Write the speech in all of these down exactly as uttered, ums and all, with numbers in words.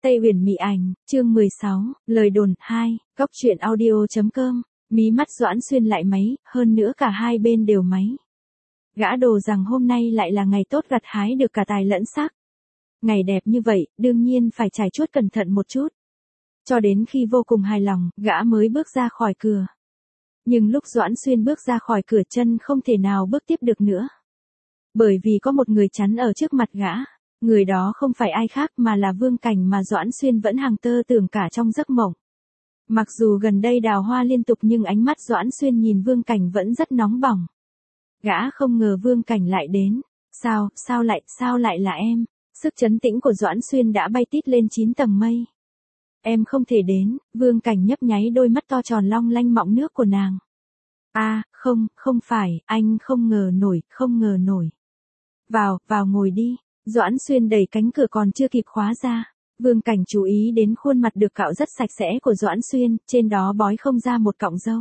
Tây Huyền Mị Ảnh, chương mười sáu, lời đồn hai, góc truyện audio.com, mí mắt Doãn Xuyên lại máy, hơn nữa cả hai bên đều máy. Gã đồ rằng hôm nay lại là ngày tốt gặt hái được cả tài lẫn sắc. Ngày đẹp như vậy, đương nhiên phải trải chuốt cẩn thận một chút. Cho đến khi vô cùng hài lòng, gã mới bước ra khỏi cửa. Nhưng lúc Doãn Xuyên bước ra khỏi cửa chân không thể nào bước tiếp được nữa. Bởi vì có một người chắn ở trước mặt gã. Người đó không phải ai khác mà là Vương Cảnh mà Doãn Xuyên vẫn hàng tơ tưởng cả trong giấc mộng. Mặc dù gần đây đào hoa liên tục nhưng ánh mắt Doãn Xuyên nhìn Vương Cảnh vẫn rất nóng bỏng. Gã không ngờ Vương Cảnh lại đến. Sao, sao lại, sao lại là em? Sức trấn tĩnh của Doãn Xuyên đã bay tít lên chín tầng mây. Em không thể đến, Vương Cảnh nhấp nháy đôi mắt to tròn long lanh mọng nước của nàng. À, không, không phải, anh không ngờ nổi, không ngờ nổi. Vào, vào ngồi đi. Doãn Xuyên đẩy cánh cửa còn chưa kịp khóa ra. Vương Cảnh chú ý đến khuôn mặt được cạo rất sạch sẽ của Doãn Xuyên, trên đó bói không ra một cọng râu.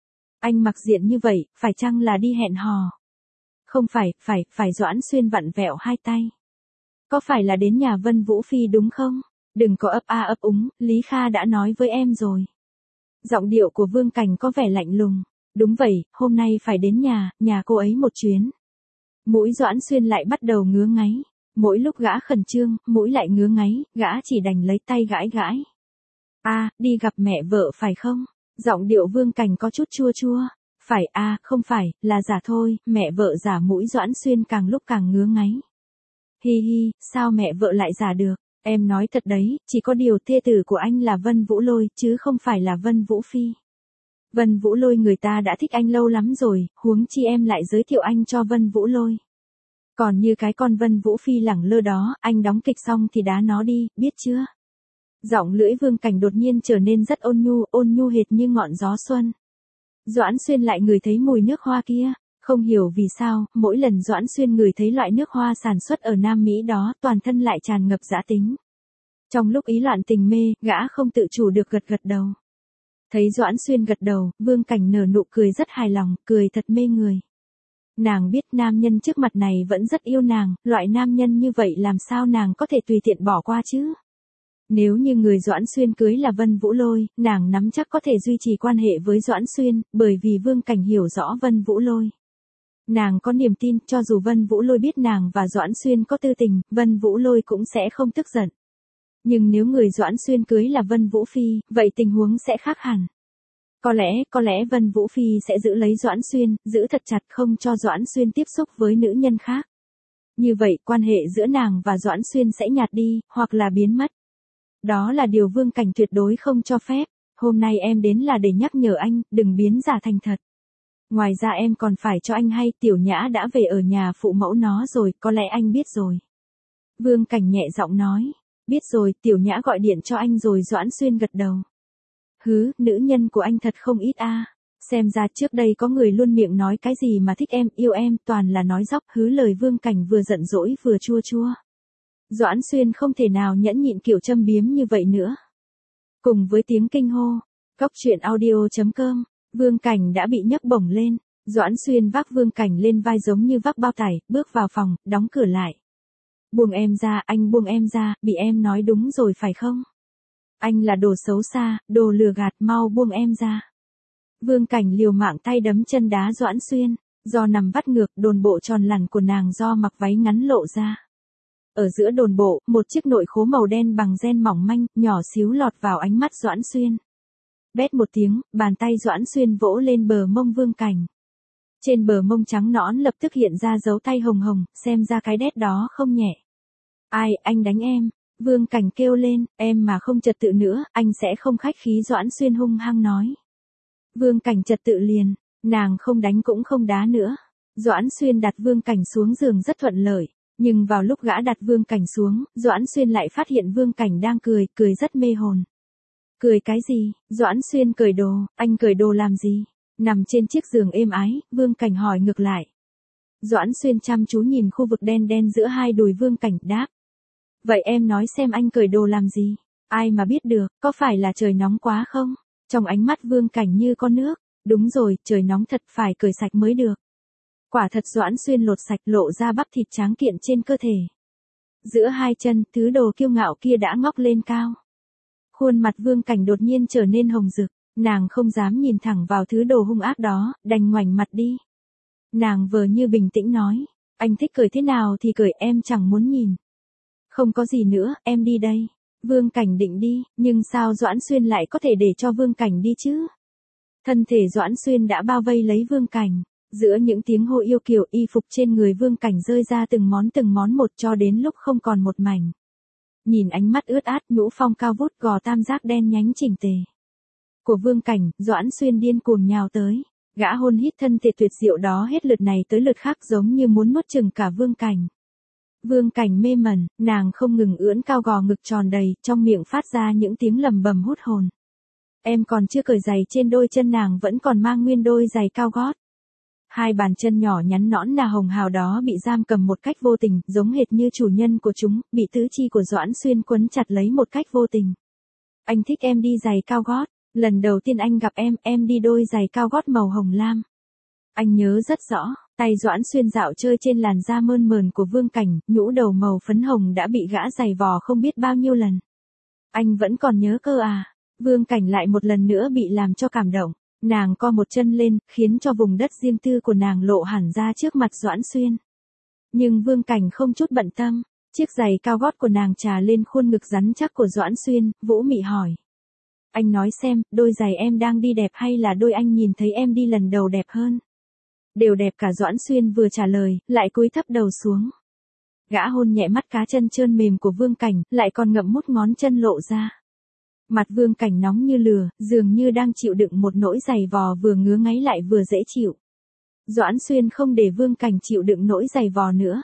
Anh mặc diện như vậy, phải chăng là đi hẹn hò? Không phải, phải, phải Doãn Xuyên vặn vẹo hai tay. Có phải là đến nhà Vân Vũ Phi đúng không? Đừng có ấp a ấp úng, Lý Kha đã nói với em rồi. Giọng điệu của Vương Cảnh có vẻ lạnh lùng. Đúng vậy, hôm nay phải đến nhà, nhà cô ấy một chuyến. Mũi Doãn Xuyên lại bắt đầu ngứa ngáy. Mỗi lúc gã khẩn trương, mũi lại ngứa ngáy, gã chỉ đành lấy tay gãi gãi. À, đi gặp mẹ vợ phải không? Giọng điệu Vương Cảnh có chút chua chua. Phải à, không phải, là giả thôi, mẹ vợ giả. Mũi Doãn Xuyên càng lúc càng ngứa ngáy. Hi hi, sao mẹ vợ lại giả được? Em nói thật đấy, chỉ có điều thê tử của anh là Vân Vũ Lôi, chứ không phải là Vân Vũ Phi. Vân Vũ Lôi người ta đã thích anh lâu lắm rồi, huống chi em lại giới thiệu anh cho Vân Vũ Lôi. Còn như cái con Vân Vũ Phi lẳng lơ đó, anh đóng kịch xong thì đá nó đi, biết chưa? Giọng lưỡi Vương Cảnh đột nhiên trở nên rất ôn nhu, ôn nhu hệt như ngọn gió xuân. Doãn Xuyên lại ngửi thấy mùi nước hoa kia, không hiểu vì sao, mỗi lần Doãn Xuyên ngửi thấy loại nước hoa sản xuất ở Nam Mỹ đó, toàn thân lại tràn ngập dã tính. Trong lúc ý loạn tình mê, gã không tự chủ được gật gật đầu. Thấy Doãn Xuyên gật đầu, Vương Cảnh nở nụ cười rất hài lòng, cười thật mê người. Nàng biết nam nhân trước mặt này vẫn rất yêu nàng, loại nam nhân như vậy làm sao nàng có thể tùy tiện bỏ qua chứ? Nếu như người Doãn Xuyên cưới là Vân Vũ Lôi, nàng nắm chắc có thể duy trì quan hệ với Doãn Xuyên, bởi vì Vương Cảnh hiểu rõ Vân Vũ Lôi. Nàng có niềm tin, cho dù Vân Vũ Lôi biết nàng và Doãn Xuyên có tư tình, Vân Vũ Lôi cũng sẽ không tức giận. Nhưng nếu người Doãn Xuyên cưới là Vân Vũ Phi, vậy tình huống sẽ khác hẳn. Có lẽ, có lẽ Vân Vũ Phi sẽ giữ lấy Doãn Xuyên, giữ thật chặt không cho Doãn Xuyên tiếp xúc với nữ nhân khác. Như vậy, quan hệ giữa nàng và Doãn Xuyên sẽ nhạt đi, hoặc là biến mất. Đó là điều Vương Cảnh tuyệt đối không cho phép. Hôm nay em đến là để nhắc nhở anh, đừng biến giả thành thật. Ngoài ra em còn phải cho anh hay Tiểu Nhã đã về ở nhà phụ mẫu nó rồi, có lẽ anh biết rồi. Vương Cảnh nhẹ giọng nói. Biết rồi, Tiểu Nhã gọi điện cho anh rồi. Doãn Xuyên gật đầu. Hứ, nữ nhân của anh thật không ít a. À. Xem ra trước đây có người luôn miệng nói cái gì mà thích em, yêu em, toàn là nói dóc. Hứ lời Vương Cảnh vừa giận dỗi vừa chua chua. Doãn Xuyên không thể nào nhẫn nhịn kiểu châm biếm như vậy nữa. Cùng với tiếng kinh hô, góc truyện audio.com, Vương Cảnh đã bị nhấc bổng lên. Doãn Xuyên vác Vương Cảnh lên vai giống như vác bao tải, bước vào phòng, đóng cửa lại. Buông em ra, anh buông em ra, bị em nói đúng rồi phải không? Anh là đồ xấu xa, đồ lừa gạt, mau buông em ra. Vương Cảnh liều mạng tay đấm chân đá Doãn Xuyên, do nằm vắt ngược, đồn bộ tròn lằn của nàng do mặc váy ngắn lộ ra. Ở giữa đồn bộ, một chiếc nội khố màu đen bằng ren mỏng manh, nhỏ xíu lọt vào ánh mắt Doãn Xuyên. Bét một tiếng, bàn tay Doãn Xuyên vỗ lên bờ mông Vương Cảnh. Trên bờ mông trắng nõn lập tức hiện ra dấu tay hồng hồng, xem ra cái đét đó không nhẹ. Ai, anh đánh em? Vương Cảnh kêu lên, em mà không trật tự nữa, anh sẽ không khách khí. Doãn Xuyên hung hăng nói. Vương Cảnh trật tự liền, nàng không đánh cũng không đá nữa. Doãn Xuyên đặt Vương Cảnh xuống giường rất thuận lợi, nhưng vào lúc gã đặt Vương Cảnh xuống, Doãn Xuyên lại phát hiện Vương Cảnh đang cười, cười rất mê hồn. Cười cái gì? Doãn Xuyên cởi đồ, anh cởi đồ làm gì? Nằm trên chiếc giường êm ái, Vương Cảnh hỏi ngược lại. Doãn Xuyên chăm chú nhìn khu vực đen đen giữa hai đùi Vương Cảnh, đáp. Vậy em nói xem anh cởi đồ làm gì? Ai mà biết được, có phải là trời nóng quá không? Trong ánh mắt Vương Cảnh như có nước. Đúng rồi, trời nóng thật, phải cởi sạch mới được. Quả thật Doãn Xuyên lột sạch lộ ra bắp thịt tráng kiện trên cơ thể. Giữa hai chân, thứ đồ kiêu ngạo kia đã ngóc lên cao. Khuôn mặt Vương Cảnh đột nhiên trở nên hồng rực, nàng không dám nhìn thẳng vào thứ đồ hung ác đó, đành ngoảnh mặt đi. Nàng vờ như bình tĩnh nói, anh thích cười thế nào thì cười, em chẳng muốn nhìn. Không có gì nữa, em đi đây. Vương Cảnh định đi, nhưng sao Doãn Xuyên lại có thể để cho Vương Cảnh đi chứ? Thân thể Doãn Xuyên đã bao vây lấy Vương Cảnh. Giữa những tiếng hô yêu kiều, y phục trên người Vương Cảnh rơi ra từng món từng món một cho đến lúc không còn một mảnh. Nhìn ánh mắt ướt át, nhũ phong cao vút, gò tam giác đen nhánh chỉnh tề của Vương Cảnh, Doãn Xuyên điên cuồng nhào tới. Gã hôn hít thân thể tuyệt diệu đó hết lượt này tới lượt khác giống như muốn nuốt chửng cả Vương Cảnh. Vương Cảnh mê mẩn, nàng không ngừng ưỡn cao gò ngực tròn đầy, trong miệng phát ra những tiếng lầm bầm hút hồn. Em còn chưa cởi giày trên đôi chân, nàng vẫn còn mang nguyên đôi giày cao gót. Hai bàn chân nhỏ nhắn nõn nà hồng hào đó bị giam cầm một cách vô tình, giống hệt như chủ nhân của chúng, bị tứ chi của Doãn Xuyên quấn chặt lấy một cách vô tình. Anh thích em đi giày cao gót. Lần đầu tiên anh gặp em, em đi đôi giày cao gót màu hồng lam. Anh nhớ rất rõ, tay Doãn Xuyên dạo chơi trên làn da mơn mờn của Vương Cảnh, nhũ đầu màu phấn hồng đã bị gã giày vò không biết bao nhiêu lần. Anh vẫn còn nhớ cơ à? Vương Cảnh lại một lần nữa bị làm cho cảm động. Nàng co một chân lên, khiến cho vùng đất riêng tư của nàng lộ hẳn ra trước mặt Doãn Xuyên. Nhưng Vương Cảnh không chút bận tâm, chiếc giày cao gót của nàng trà lên khuôn ngực rắn chắc của Doãn Xuyên, Vũ Mị hỏi. Anh nói xem, đôi giày em đang đi đẹp hay là đôi anh nhìn thấy em đi lần đầu đẹp hơn? Đều đẹp cả. Doãn Xuyên vừa trả lời, lại cúi thấp đầu xuống. Gã hôn nhẹ mắt cá chân trơn mềm của Vương Cảnh, lại còn ngậm mút ngón chân lộ ra. Mặt Vương Cảnh nóng như lửa, dường như đang chịu đựng một nỗi giày vò vừa ngứa ngáy lại vừa dễ chịu. Doãn Xuyên không để Vương Cảnh chịu đựng nỗi giày vò nữa.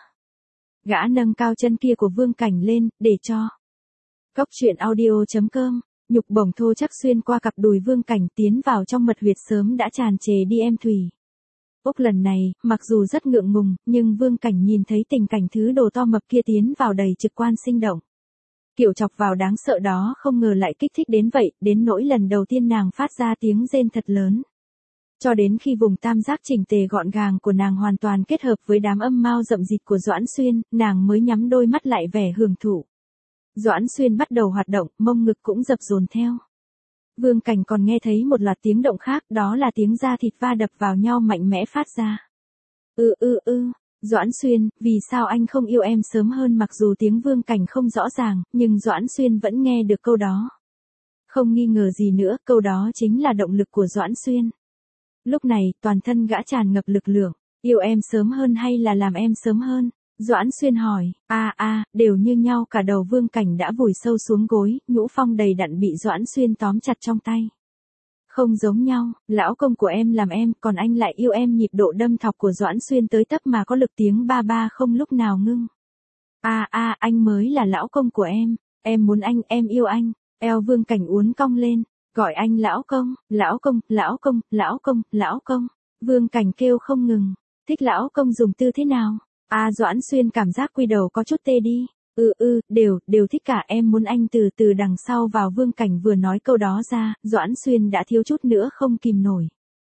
Gã nâng cao chân kia của Vương Cảnh lên, để cho. Cốc truyện audio chấm com. Nhục bổng thô chắc xuyên qua cặp đùi Vương Cảnh tiến vào trong mật huyệt sớm đã tràn trề đi em Thủy. Úc lần này, mặc dù rất ngượng ngùng, nhưng Vương Cảnh nhìn thấy tình cảnh thứ đồ to mập kia tiến vào đầy trực quan sinh động. Kiểu chọc vào đáng sợ đó không ngờ lại kích thích đến vậy, đến nỗi lần đầu tiên nàng phát ra tiếng rên thật lớn. Cho đến khi vùng tam giác chỉnh tề gọn gàng của nàng hoàn toàn kết hợp với đám âm mao rậm rịt của Doãn Xuyên, nàng mới nhắm đôi mắt lại vẻ hưởng thụ. Doãn Xuyên bắt đầu hoạt động, mông ngực cũng dập dồn theo. Vương Cảnh còn nghe thấy một loạt tiếng động khác, đó là tiếng da thịt va đập vào nhau mạnh mẽ phát ra. Ư ư ư, Doãn Xuyên, vì sao anh không yêu em sớm hơn? Mặc dù tiếng Vương Cảnh không rõ ràng, nhưng Doãn Xuyên vẫn nghe được câu đó. Không nghi ngờ gì nữa, câu đó chính là động lực của Doãn Xuyên. Lúc này, toàn thân gã tràn ngập lực lượng, yêu em sớm hơn hay là làm em sớm hơn? Doãn Xuyên hỏi, a a, đều như nhau. Cả đầu Vương Cảnh đã vùi sâu xuống gối, nhũ phong đầy đặn bị Doãn Xuyên tóm chặt trong tay. Không giống nhau, lão công của em làm em, còn anh lại yêu em. Nhịp độ đâm thọc của Doãn Xuyên tới tấp mà có lực tiếng ba ba không lúc nào ngưng. A a, anh mới là lão công của em, em muốn anh, em yêu anh. Eo Vương Cảnh uốn cong lên, gọi anh lão công, lão công, lão công, lão công, lão công. Vương Cảnh kêu không ngừng, thích lão công dùng tư thế nào? A à, Doãn Xuyên cảm giác quy đầu có chút tê đi. Ừ ừ, đều, đều thích cả. Em muốn anh từ từ đằng sau vào. Vương Cảnh vừa nói câu đó ra, Doãn Xuyên đã thiếu chút nữa không kìm nổi.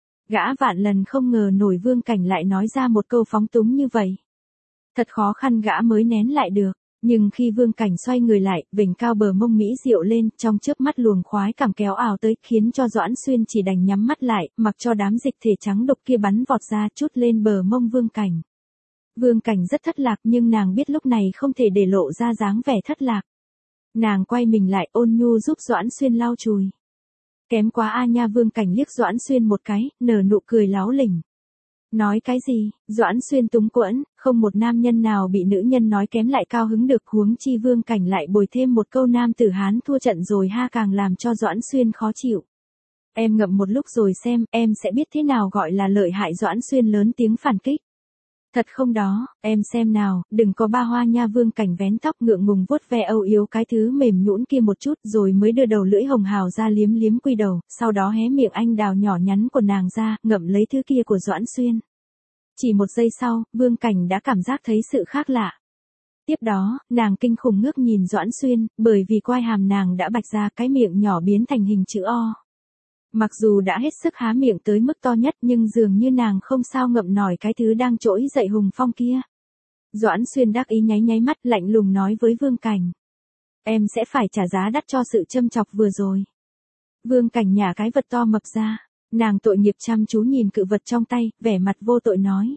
Gã vạn lần không ngờ nổi Vương Cảnh lại nói ra một câu phóng túng như vậy. Thật khó khăn gã mới nén lại được. Nhưng khi Vương Cảnh xoay người lại, vểnh cao bờ mông mỹ diệu lên, trong chớp mắt luồng khoái cảm kéo ào tới, khiến cho Doãn Xuyên chỉ đành nhắm mắt lại, mặc cho đám dịch thể trắng đục kia bắn vọt ra chút lên bờ mông Vương Cảnh. Vương Cảnh rất thất lạc, nhưng nàng biết lúc này không thể để lộ ra dáng vẻ thất lạc. Nàng quay mình lại, ôn nhu giúp Doãn Xuyên lau chùi. Kém quá a nha. Vương Cảnh liếc Doãn Xuyên một cái, nở nụ cười láo lỉnh. Nói cái gì? Doãn Xuyên túng quẫn, không một nam nhân nào bị nữ nhân nói kém lại cao hứng được, huống chi Vương Cảnh lại bồi thêm một câu nam tử Hán thua trận rồi ha, càng làm cho Doãn Xuyên khó chịu. Em ngậm một lúc rồi xem, em sẽ biết thế nào gọi là lợi hại. Doãn Xuyên lớn tiếng phản kích. Thật không đó, em xem nào, đừng có ba hoa nha. Vương Cảnh vén tóc ngượng ngùng vuốt ve âu yếm cái thứ mềm nhũn kia một chút, rồi mới đưa đầu lưỡi hồng hào ra liếm liếm quy đầu, sau đó hé miệng anh đào nhỏ nhắn của nàng ra, ngậm lấy thứ kia của Doãn Xuyên. Chỉ một giây sau, Vương Cảnh đã cảm giác thấy sự khác lạ. Tiếp đó, nàng kinh khủng ngước nhìn Doãn Xuyên, bởi vì quai hàm nàng đã bạch ra, cái miệng nhỏ biến thành hình chữ O. Mặc dù đã hết sức há miệng tới mức to nhất, nhưng dường như nàng không sao ngậm nổi cái thứ đang trỗi dậy hùng phong kia. Doãn Xuyên đắc ý nháy nháy mắt lạnh lùng nói với Vương Cảnh. Em sẽ phải trả giá đắt cho sự châm chọc vừa rồi. Vương Cảnh nhả cái vật to mập ra, nàng tội nghiệp chăm chú nhìn cự vật trong tay, vẻ mặt vô tội nói.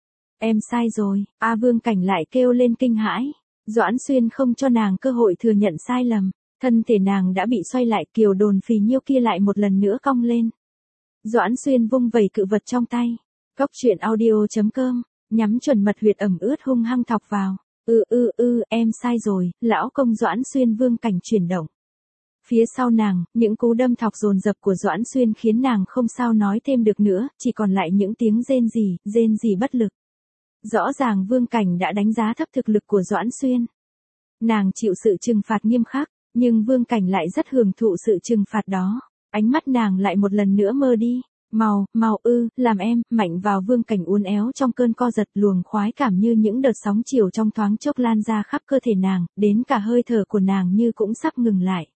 Em sai rồi, a à, Vương Cảnh lại kêu lên kinh hãi. Doãn Xuyên không cho nàng cơ hội thừa nhận sai lầm, thân thể nàng đã bị xoay lại, kiều đồn phì nhiêu kia lại một lần nữa cong lên. Doãn Xuyên vung vẩy cự vật trong tay. Cốc truyện audio chấm com, nhắm chuẩn mật huyệt ẩm ướt hung hăng thọc vào. Ư ư ư, em sai rồi, lão công. Doãn Xuyên. Vương Cảnh chuyển động. Phía sau nàng, những cú đâm thọc dồn dập của Doãn Xuyên khiến nàng không sao nói thêm được nữa, chỉ còn lại những tiếng rên rỉ, rên rỉ bất lực. Rõ ràng Vương Cảnh đã đánh giá thấp thực lực của Doãn Xuyên. Nàng chịu sự trừng phạt nghiêm khắc, nhưng Vương Cảnh lại rất hưởng thụ sự trừng phạt đó. Ánh mắt nàng lại một lần nữa mơ đi. Màu, màu ư, làm em, mạnh vào. Vương Cảnh uốn éo trong cơn co giật, luồng khoái cảm như những đợt sóng chiều trong thoáng chốc lan ra khắp cơ thể nàng, đến cả hơi thở của nàng như cũng sắp ngừng lại.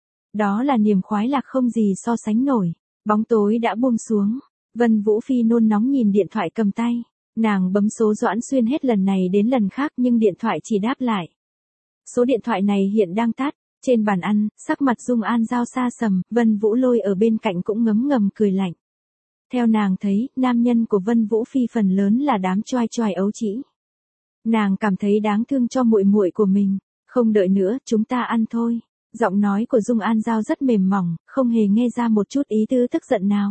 Đó là niềm khoái lạc không gì so sánh nổi. Bóng tối đã buông xuống. Vân Vũ Phi nôn nóng nhìn điện thoại cầm tay. Nàng bấm số Doãn Xuyên hết lần này đến lần khác nhưng điện thoại chỉ đáp lại. Số điện thoại này hiện đang tắt. Trên bàn ăn, sắc mặt Dung An Giao xa sầm, Vân Vũ Lôi ở bên cạnh cũng ngấm ngầm cười lạnh. Theo nàng thấy, nam nhân của Vân Vũ Phi phần lớn là đám choai choai ấu trĩ. Nàng cảm thấy đáng thương cho muội muội của mình. Không đợi nữa, chúng ta ăn thôi. Giọng nói của Dung An Giao rất mềm mỏng, không hề nghe ra một chút ý tứ tức giận nào.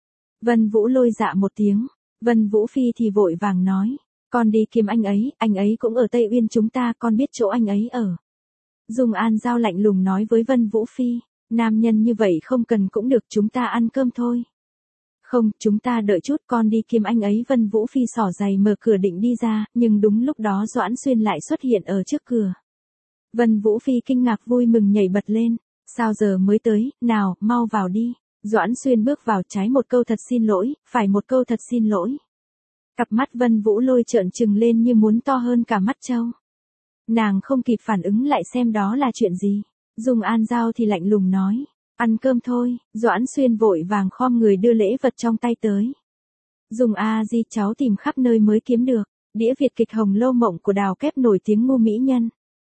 Vân Vũ Lôi dạ một tiếng. Vân Vũ Phi thì vội vàng nói. Con đi kiếm anh ấy, anh ấy cũng ở Tây Uyên chúng ta, con biết chỗ anh ấy ở. Dung An Giao lạnh lùng nói với Vân Vũ Phi. Nam nhân như vậy không cần cũng được, chúng ta ăn cơm thôi. Không, chúng ta đợi chút, con đi kiếm anh ấy. Vân Vũ Phi xỏ giày mở cửa định đi ra, nhưng đúng lúc đó Doãn Xuyên lại xuất hiện ở trước cửa. Vân Vũ Phi kinh ngạc vui mừng nhảy bật lên. Sao giờ mới tới, nào, mau vào đi. Doãn Xuyên bước vào, trái một câu thật xin lỗi, phải một câu thật xin lỗi. Cặp mắt Vân Vũ Lôi trợn trừng lên như muốn to hơn cả mắt trâu. Nàng không kịp phản ứng lại xem đó là chuyện gì. Dung An Giao thì lạnh lùng nói. Ăn cơm thôi. Doãn Xuyên vội vàng khom người đưa lễ vật trong tay tới. Dung a di, cháu tìm khắp nơi mới kiếm được. Đĩa Việt kịch Hồng Lâu Mộng của Đào Kép nổi tiếng ngu mỹ nhân.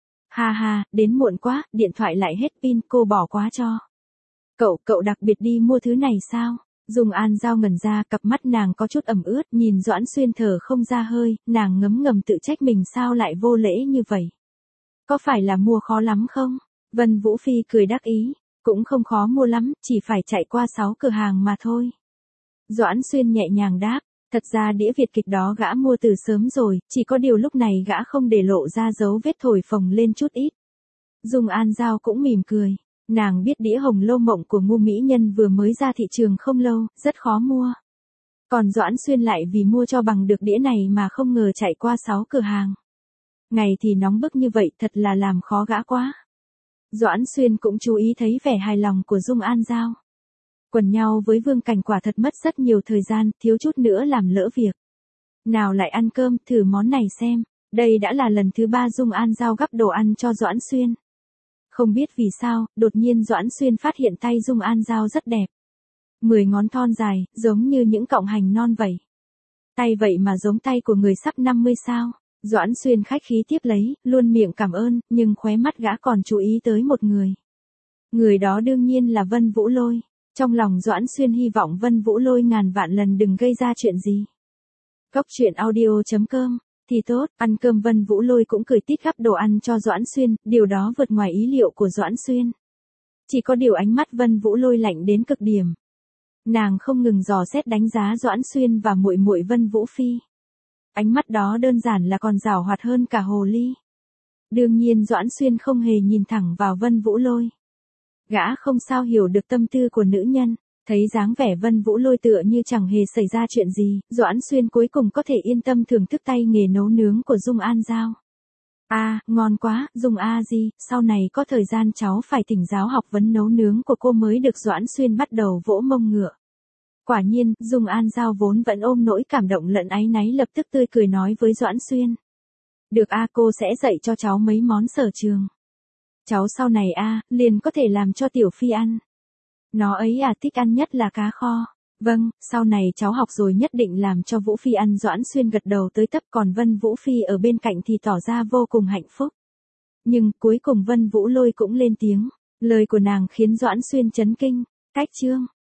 Ha ha, đến muộn quá, điện thoại lại hết pin, cô bỏ quá cho. Cậu, cậu đặc biệt đi mua thứ này sao? Dung An Giao ngẩn ra, cặp mắt nàng có chút ẩm ướt, nhìn Doãn Xuyên thở không ra hơi, nàng ngấm ngầm tự trách mình sao lại vô lễ như vậy. Có phải là mua khó lắm không? Vân Vũ Phi cười đắc ý, cũng không khó mua lắm, chỉ phải chạy qua sáu cửa hàng mà thôi. Doãn Xuyên nhẹ nhàng đáp, thật ra đĩa Việt kịch đó gã mua từ sớm rồi, chỉ có điều lúc này gã không để lộ ra dấu vết thổi phồng lên chút ít. Dung An Giao cũng mỉm cười. Nàng biết đĩa Hồng Lâu Mộng của ngu mỹ nhân vừa mới ra thị trường không lâu, rất khó mua. Còn Doãn Xuyên lại vì mua cho bằng được đĩa này mà không ngờ chạy qua sáu cửa hàng. Ngày thì nóng bức như vậy, thật là làm khó gã quá. Doãn Xuyên cũng chú ý thấy vẻ hài lòng của Dung An Giao. Quần nhau với Vương Cảnh quả thật mất rất nhiều thời gian, thiếu chút nữa làm lỡ việc. Nào lại ăn cơm, thử món này xem. Đây đã là lần thứ ba Dung An Giao gắp đồ ăn cho Doãn Xuyên. Không biết vì sao, đột nhiên Doãn Xuyên phát hiện tay Dung An Giao rất đẹp. Mười ngón thon dài, giống như những cọng hành non vậy. Tay vậy mà giống tay của người sắp năm mươi sao. Doãn Xuyên khách khí tiếp lấy, luôn miệng cảm ơn, nhưng khóe mắt gã còn chú ý tới một người. Người đó đương nhiên là Vân Vũ Lôi. Trong lòng Doãn Xuyên hy vọng Vân Vũ Lôi ngàn vạn lần đừng gây ra chuyện gì. Cốc truyện audio chấm com. Thì tốt, ăn cơm Vân Vũ Lôi cũng cười tít gắp đồ ăn cho Doãn Xuyên, điều đó vượt ngoài ý liệu của Doãn Xuyên. Chỉ có điều ánh mắt Vân Vũ Lôi lạnh đến cực điểm. Nàng không ngừng dò xét đánh giá Doãn Xuyên và muội muội Vân Vũ Phi. Ánh mắt đó đơn giản là còn giảo hoạt hơn cả hồ ly. Đương nhiên Doãn Xuyên không hề nhìn thẳng vào Vân Vũ Lôi. Gã không sao hiểu được tâm tư của nữ nhân. Thấy dáng vẻ Vân Vũ Lôi tựa như chẳng hề xảy ra chuyện gì, Doãn Xuyên cuối cùng có thể yên tâm thưởng thức tay nghề nấu nướng của Dung An Giao. À, ngon quá, Dung A Di, sau này có thời gian cháu phải thỉnh giáo học vấn nấu nướng của cô mới được. Doãn Xuyên bắt đầu vỗ mông ngựa. Quả nhiên, Dung An Giao vốn vẫn ôm nỗi cảm động lẫn áy náy lập tức tươi cười nói với Doãn Xuyên. Được a, cô sẽ dạy cho cháu mấy món sở trường. Cháu sau này a, liền có thể làm cho Tiểu Phi ăn. Nó ấy à, thích ăn nhất là cá kho. Vâng, sau này cháu học rồi nhất định làm cho Vũ Phi ăn. Doãn Xuyên gật đầu tới tấp, còn Vân Vũ Phi ở bên cạnh thì tỏ ra vô cùng hạnh phúc. Nhưng cuối cùng Vân Vũ Lôi cũng lên tiếng, lời của nàng khiến Doãn Xuyên chấn kinh, cách chương.